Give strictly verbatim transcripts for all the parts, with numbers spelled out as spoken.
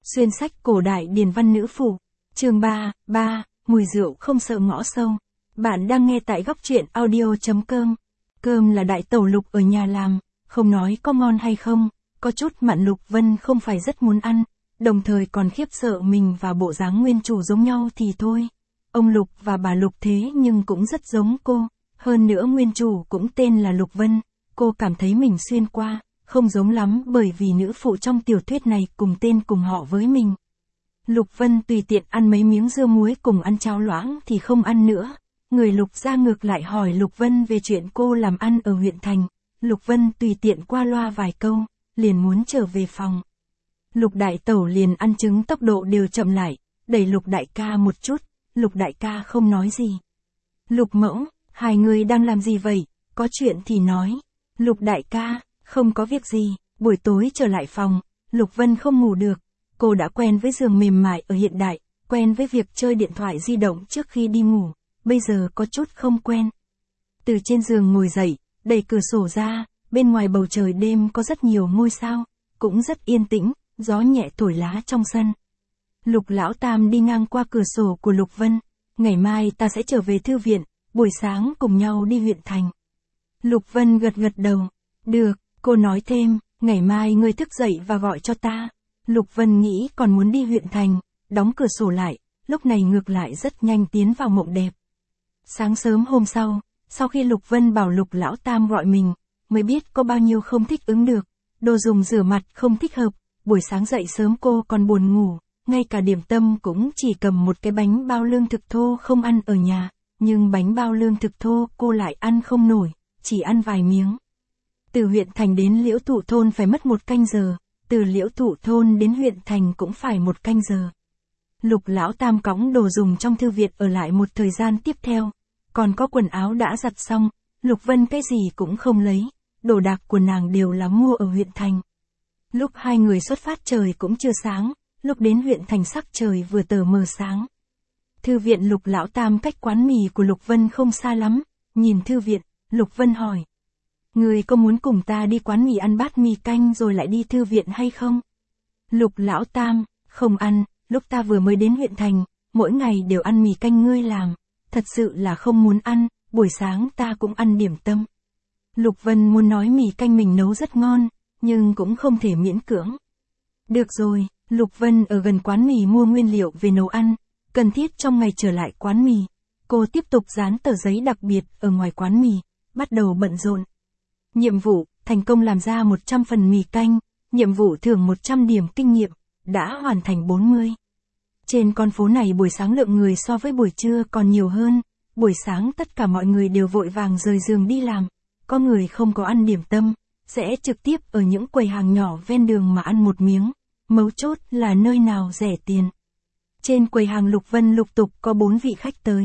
Xuyên sách cổ đại điển văn nữ phủ. Chương ba, ba, mùi rượu không sợ ngõ sâu. Bạn đang nghe tại góc truyện audio.com. Cơm là đại tẩu Lục ở nhà làm, không nói có ngon hay không, có chút mặn Lục Vân không phải rất muốn ăn, đồng thời còn khiếp sợ mình và bộ dáng nguyên chủ giống nhau thì thôi. Ông Lục và bà Lục thế nhưng cũng rất giống cô, hơn nữa nguyên chủ cũng tên là Lục Vân, cô cảm thấy mình xuyên qua, không giống lắm bởi vì nữ phụ trong tiểu thuyết này cùng tên cùng họ với mình. Lục Vân tùy tiện ăn mấy miếng dưa muối cùng ăn cháo loãng thì không ăn nữa. Người Lục ra ngược lại hỏi Lục Vân về chuyện cô làm ăn ở huyện thành. Lục Vân tùy tiện qua loa vài câu, liền muốn trở về phòng. Lục đại tẩu liền ăn trứng tốc độ đều chậm lại, đẩy Lục đại ca một chút, Lục đại ca không nói gì. Lục mẫu, hai người đang làm gì vậy, có chuyện thì nói. Lục đại ca, không có việc gì, buổi tối trở lại phòng, Lục Vân không ngủ được. Cô đã quen với giường mềm mại ở hiện đại, quen với việc chơi điện thoại di động trước khi đi ngủ, bây giờ có chút không quen. Từ trên giường ngồi dậy, đẩy cửa sổ ra, bên ngoài bầu trời đêm có rất nhiều ngôi sao, cũng rất yên tĩnh, gió nhẹ thổi lá trong sân. Lục lão tam đi ngang qua cửa sổ của Lục Vân, ngày mai ta sẽ trở về thư viện, buổi sáng cùng nhau đi huyện thành. Lục Vân gật gật đầu, được, cô nói thêm, ngày mai ngươi thức dậy và gọi cho ta. Lục Vân nghĩ còn muốn đi huyện thành, đóng cửa sổ lại, lúc này ngược lại rất nhanh tiến vào mộng đẹp. Sáng sớm hôm sau, sau khi Lục Vân bảo Lục lão tam gọi mình, mới biết có bao nhiêu không thích ứng được, đồ dùng rửa mặt không thích hợp, buổi sáng dậy sớm cô còn buồn ngủ, ngay cả điểm tâm cũng chỉ cầm một cái bánh bao lương thực thô không ăn ở nhà, nhưng bánh bao lương thực thô cô lại ăn không nổi, chỉ ăn vài miếng. Từ huyện thành đến Liễu Thụ thôn phải mất một canh giờ. Từ Liễu Thụ thôn đến huyện thành cũng phải một canh giờ. Lục lão tam cõng đồ dùng trong thư viện ở lại một thời gian tiếp theo. Còn có quần áo đã giặt xong, Lục Vân cái gì cũng không lấy, đồ đạc của nàng đều là mua ở huyện thành. Lúc hai người xuất phát trời cũng chưa sáng, lúc đến huyện thành sắc trời vừa tờ mờ sáng. Thư viện Lục lão tam cách quán mì của Lục Vân không xa lắm, nhìn thư viện, Lục Vân hỏi. Người có muốn cùng ta đi quán mì ăn bát mì canh rồi lại đi thư viện hay không? Lục lão tam, không ăn, lúc ta vừa mới đến huyện thành, mỗi ngày đều ăn mì canh ngươi làm, thật sự là không muốn ăn, buổi sáng ta cũng ăn điểm tâm. Lục Vân muốn nói mì canh mình nấu rất ngon, nhưng cũng không thể miễn cưỡng. Được rồi, Lục Vân ở gần quán mì mua nguyên liệu về nấu ăn, cần thiết trong ngày trở lại quán mì. Cô tiếp tục dán tờ giấy đặc biệt ở ngoài quán mì, bắt đầu bận rộn. Nhiệm vụ, thành công làm ra một trăm phần mì canh, nhiệm vụ thưởng một trăm điểm kinh nghiệm, đã hoàn thành bốn mươi. Trên con phố này buổi sáng lượng người so với buổi trưa còn nhiều hơn, buổi sáng tất cả mọi người đều vội vàng rời giường đi làm, có người không có ăn điểm tâm, sẽ trực tiếp ở những quầy hàng nhỏ ven đường mà ăn một miếng, mấu chốt là nơi nào rẻ tiền. Trên quầy hàng Lục Vân lục tục có bốn vị khách tới.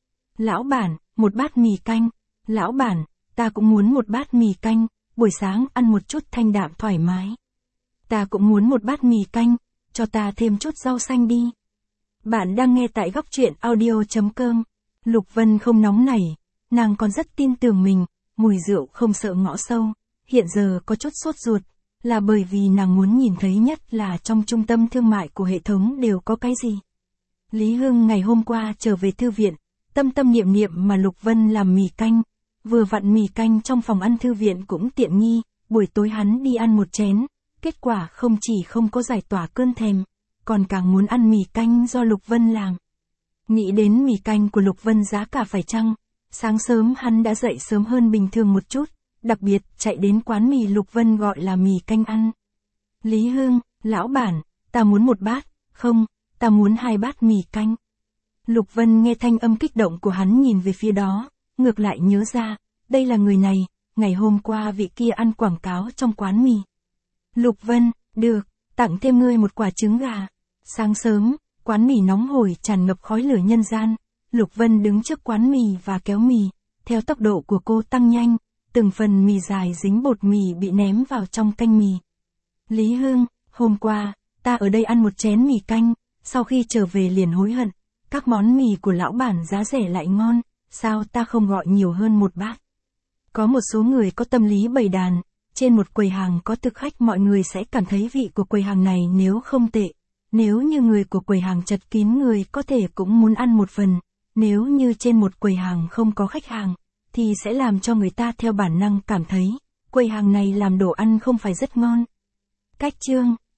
Lão bản, một bát mì canh, lão bản, ta cũng muốn một bát mì canh, buổi sáng ăn một chút thanh đạm thoải mái. Ta cũng muốn một bát mì canh, cho ta thêm chút rau xanh đi. Bạn đang nghe tại góc truyện audio.com. Lục Vân không nóng nảy, nàng còn rất tin tưởng mình, mùi rượu không sợ ngõ sâu, hiện giờ có chút sốt ruột, là bởi vì nàng muốn nhìn thấy nhất là trong trung tâm thương mại của hệ thống đều có cái gì. Lý Hưng ngày hôm qua trở về thư viện, tâm tâm niệm niệm mà Lục Vân làm mì canh. Vừa vặn mì canh trong phòng ăn thư viện cũng tiện nghi, buổi tối hắn đi ăn một chén, kết quả không chỉ không có giải tỏa cơn thèm, còn càng muốn ăn mì canh do Lục Vân làm. Nghĩ đến mì canh của Lục Vân giá cả phải chăng, sáng sớm hắn đã dậy sớm hơn bình thường một chút, đặc biệt chạy đến quán mì Lục Vân gọi là mì canh ăn. Lý Hương, lão bản, ta muốn một bát, không, ta muốn hai bát mì canh. Lục Vân nghe thanh âm kích động của hắn nhìn về phía đó. Ngược lại nhớ ra, đây là người này, ngày hôm qua vị kia ăn quảng cáo trong quán mì. Lục Vân, được, tặng thêm ngươi một quả trứng gà. Sáng sớm, quán mì nóng hổi tràn ngập khói lửa nhân gian, Lục Vân đứng trước quán mì và kéo mì, theo tốc độ của cô tăng nhanh, từng phần mì dài dính bột mì bị ném vào trong canh mì. Lý Hương, hôm qua, ta ở đây ăn một chén mì canh, sau khi trở về liền hối hận, các món mì của lão bản giá rẻ lại ngon. Sao ta không gọi nhiều hơn một bát? Có một số người có tâm lý bầy đàn, trên một quầy hàng có thực khách mọi người sẽ cảm thấy vị của quầy hàng này nếu không tệ, Nếu như người của quầy hàng chật kín người có thể cũng muốn ăn một phần, nếu như trên một quầy hàng không có khách hàng, thì sẽ làm cho người ta theo bản năng cảm thấy, quầy hàng này làm đồ ăn không phải rất ngon. Cách chương